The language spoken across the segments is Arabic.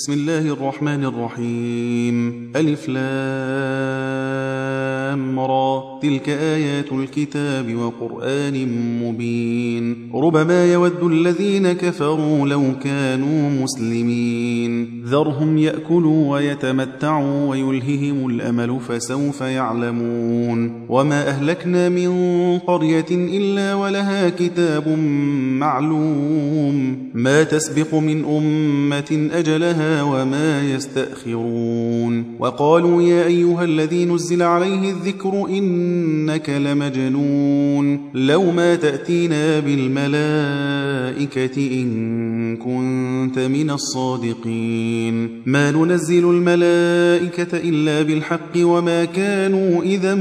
بسم الله الرحمن الرحيم. ألف لام را، تلك آيات الكتاب وقرآن مبين. ربما يود الذين كفروا لو كانوا مسلمين. ذرهم يأكلوا ويتمتعوا ويلههم الأمل فسوف يعلمون. وما أهلكنا من قرية إلا ولها كتاب معلوم، ما تسبق من أمة أجلها وما يستأخرون. وقالوا يا أيها الذي نزل عليه الذكر إنك لمجنون، لو ما تأتينا بالملائكة إن كنت من الصادقين. ما ننزل الملائكة إلا بالحق وما كانوا إذا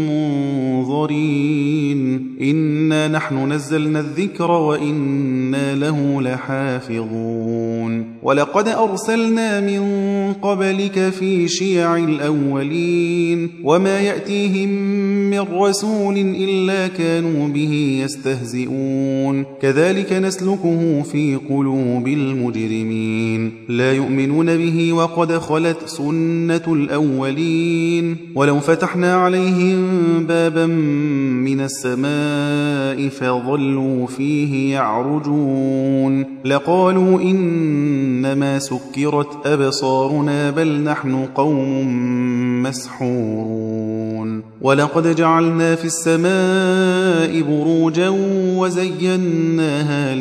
منظرين. إنا نحن نزلنا الذكر وإنا له لحافظون. ولقد أرسلنا من قبلك في شيع الأولين، وما يأتيهم من رسول إلا كانوا به يستهزئون. كذلك نسلكه في قلوب المجرمين، لا يؤمنون به وقد خلت سنة الأولين. ولو فتحنا عليهم بابا من السماء فظلوا فيه يعرجون لقالوا إنما سكرت أبصارنا بل نحن قوم مسحورون. ولقد جعلنا في السماء بروجا وزيناها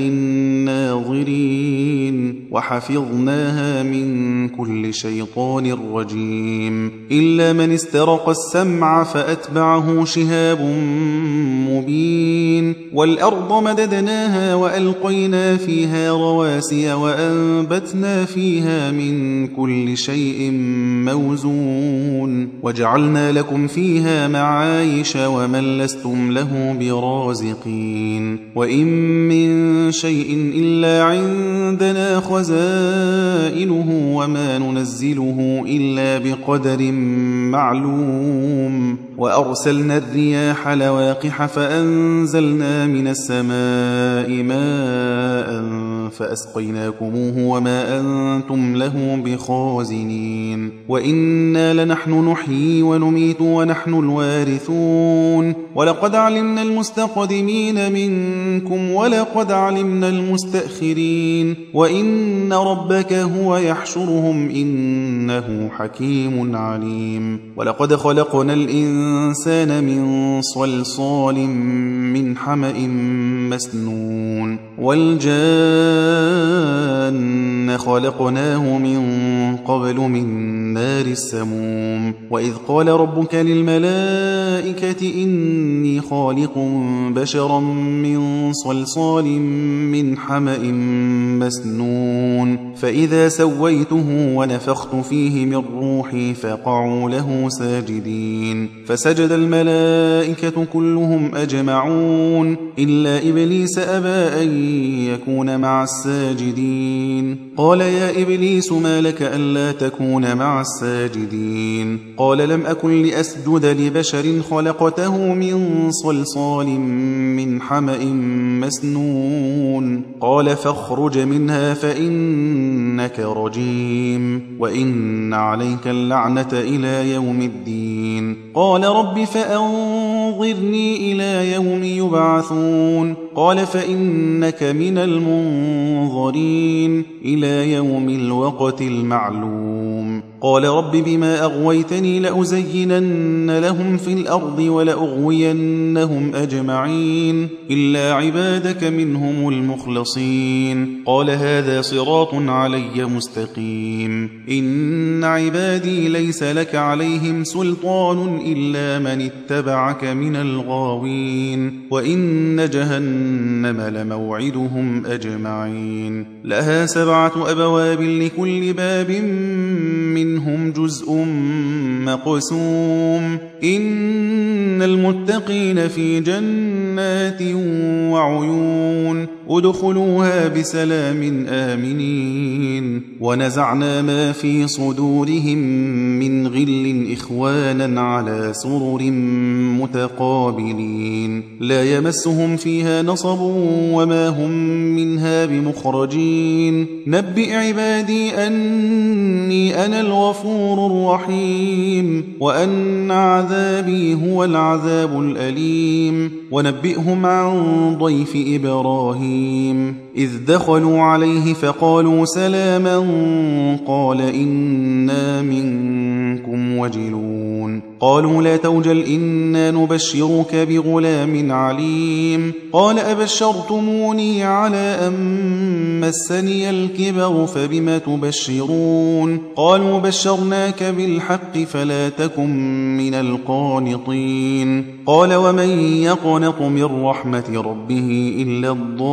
للناظرين وحفظناها من كل شيطان رجيم، إلا من استرق السمع فأتبعه شهاب مبين. والأرض مددناها وألقينا فيها رواسي وأنبتنا فيها من كل شيء موزون، وجعلنا لكم فيها معايش ومن لستم له برازقين. وإن من شيء إلا عندنا خزائنه وما ننزله إلا بقدر معلوم. وأرسلنا الرياح لواقح فأنزلنا من السماء ماء فأسقيناكموه وما أنتم له بخازنين. وإنا لنحن نحيي ونميت ونحن الوارثون. ولقد علمنا المستقدمين منكم ولقد علمنا المستأخرين. وإن ربك هو يحشرهم إنه حكيم عليم. ولقد خلقنا الإنسان من صلصال من حمأ مسنون. والجان خلقناه من قبل من نار السموم. وإذ قال ربك للملائكة إني خالق بشرا من صلصال من حمأ مسنون، فإذا سويته ونفخت فيه من روحي فقعوا له ساجدين. فسجد الملائكة كلهم أجمعون إلا إبليس أبى أن يكون مع الساجدين. قال يا إبليس ما لك ألا تكون مع الساجدين؟ قال لم أكن لأسجد لبشر خلقته من صلصال من حمأ مسنون. قال فاخرج منها فإنك رجيم وإن عليك اللعنة إلى يوم الدين. قال رب فأنظرني إلى يوم يبعثون. قال فإنك من المنظرين إلى يوم الوقت المعلوم. قال رب بما أغويتني لأزينن لهم في الأرض ولأغوينهم أجمعين إلا عبادك منهم المخلصين. قال هذا صراط علي مستقيم. إن عبادي ليس لك عليهم سلطان إلا من اتبعك من الغاوين. وإن جهنم لموعدهم أجمعين. لها 7 أبواب لكل باب منهم جزء مقسوم. إن المتقين في جنات وعيون. ادخلوها بسلام آمنين ونزعنا ما في صدورهم من غل إخوانا على سرر متقابلين لا يمسهم فيها نصب وما هم منها بمخرجين نبئ عبادي أني أنا الغفور الرحيم وأن عذابي هو العذاب الأليم ونبئهم عن ضيف إبراهيم إذ دخلوا عليه فقالوا سلاما قال إنا منكم وجلون قالوا لا توجل إنا نبشرك بغلام عليم قال أبشرتموني على أن مسني الكبر فبم تبشرون قالوا بشرناك بالحق فلا تكن من القانطين قال ومن يقنط من رحمة ربه إلا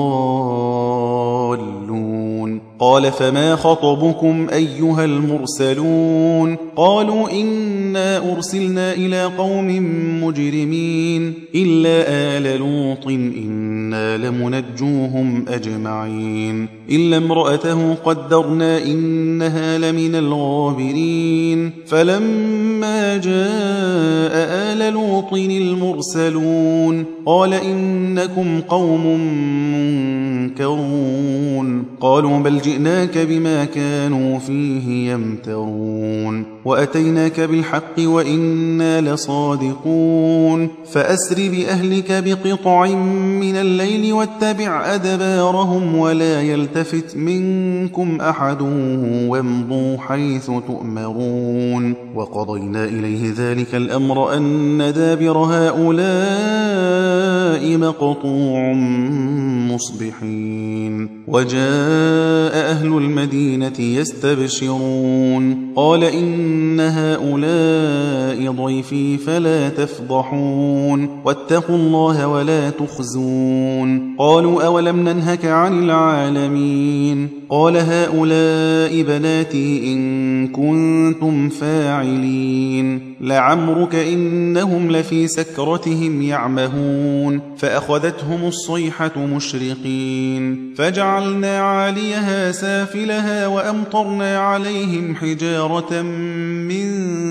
الضالون قال فما خطبكم أيها المرسلون قالوا إنا أرسلنا إلى قوم مجرمين إلا آل لوط إنا لمنجوهم أجمعين إلا امرأته قدرنا إنها لمن الغابرين فلما جاء آل لوط المرسلون قال إنكم قوم منكرون قالوا بل جئناك بما كانوا فيه يمترون وأتيناك بالحق وإنا لصادقون فأسر بأهلك بقطع من الليل واتبع أدبارهم ولا يلتفت منكم أحد وامضوا حيث تؤمرون وقضينا إليه ذلك الأمر أن دابر هؤلاء مقطوع مصبحين وجاء أهل المدينة يستبشرون قال إن هؤلاء ضيفي فلا تفضحون واتقوا الله ولا تخزون قالوا أولم ننهك عن العالمين قال هؤلاء بناتي إن كنتم فاعلين لعمرك إنهم لفي سكرتهم يعمهون فأخذتهم الصيحة مشرقين فجعلنا عاليها سافلها وأمطرنا عليهم حجارة من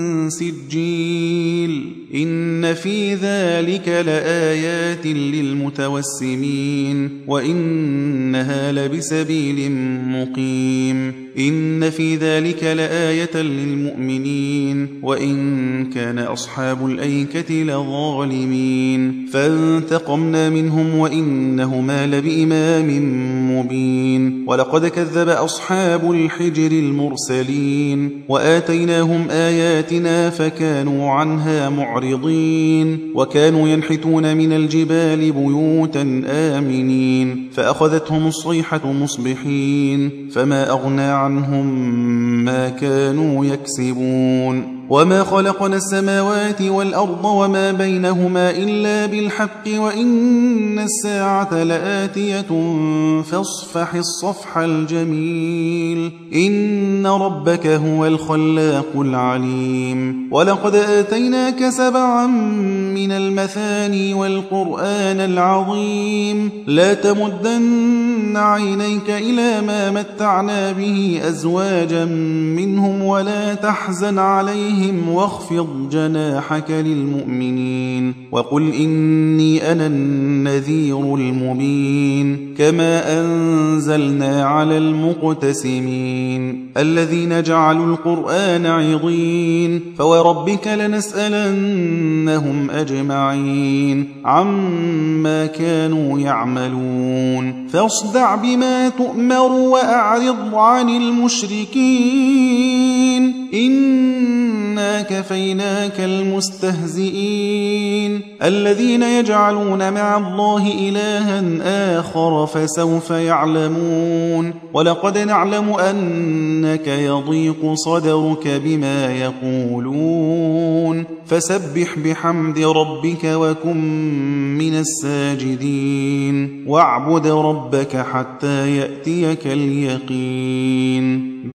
سجيل إن في ذلك لآيات للمتوسمين وإنها لبسبيل مقيم إن في ذلك لآية للمؤمنين وإن كان أصحاب الأيكة لظالمين فانتقمنا منهم وإنهما لبإمام مبين ولقد كذب أصحاب الحجر المرسلين وآتيناهم آياتنا فكانوا عنها معرضين وكانوا ينحتون من الجبال بيوتا آمنين فأخذتهم الصيحة مصبحين فما أغنى عنهم ما كانوا يكسبون وما خلقنا السماوات والأرض وما بينهما إلا بالحق وإن الساعة لآتية فاصفح الصفح الجميل إن ربك هو الخلاق العليم ولقد آتيناك 7 من المثاني والقرآن العظيم لا تمدن عينيك إلى ما متعنا به أزواجا منهم ولا تحزن عليهم واخفض جناحك للمؤمنين وقل إني أنا النذير المبين كما أنزلنا على المقتسمين الذين جعلوا القرآن عضين فوربك لنسألنهم أجمعين عما كانوا يعملون فاصدع بما تؤمر وأعرض عن المشركين إنا كفيناك المستهزئين الذين يجعلون مع الله إلها آخر فسوف يعلمون ولقد نعلم أنك يضيق صدرك بما يقولون فسبح بحمد ربك وكن من الساجدين واعبد ربك حتى يأتيك اليقين